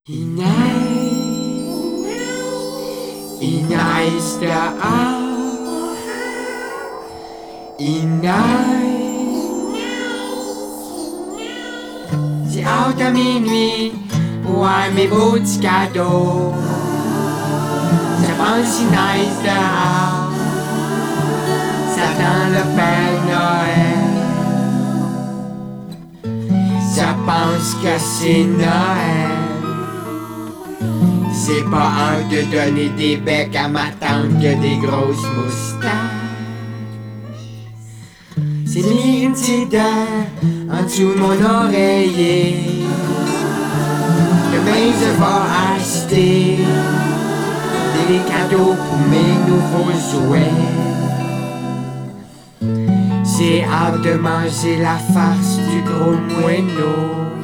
Il neige dehors, il neige. J'ai hâte à minuit pour avoir mes beaux petits cadeaux. Je pense qu'il neige dehors, ça sent le Père Noël. Je pense que c'est Noël. C'est pas un de donner des becs à ma tante qui a des grosses moustaches. C'est mis une petite dent en dessous de mon oreiller. Demain je vais acheter des cadeaux pour mes nouveaux jouets. J'ai hâte de manger la farce du gros moineau.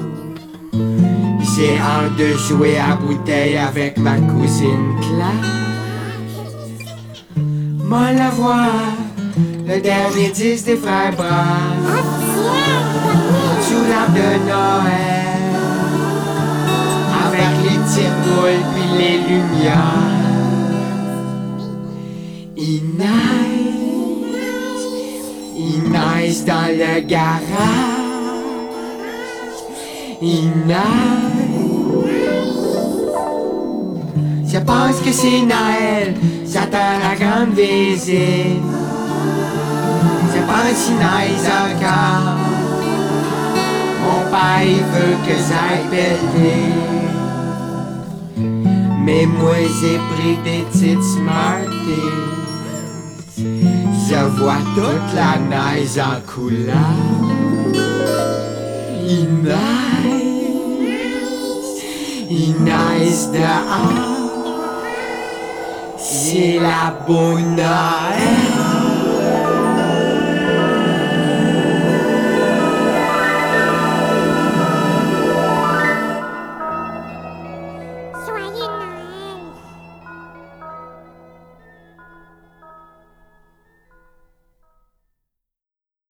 J'ai hâte de jouer à bouteille avec ma cousine Claire. Moi la voir, le dernier disque des frères Braves, sous l'arbre de Noël, avec les petites boules puis les lumières. Il neige dans le garage. Il neige. Je pense que c'est Noël, j'attends la grande visite. Je pense qu'il neige encore. Mon père il veut que j'aille pelleter. Mais moi j'ai pris des petites Smarties. Je vois toute la neige en couleur. Il neige dehors. C'est la bonne Noël.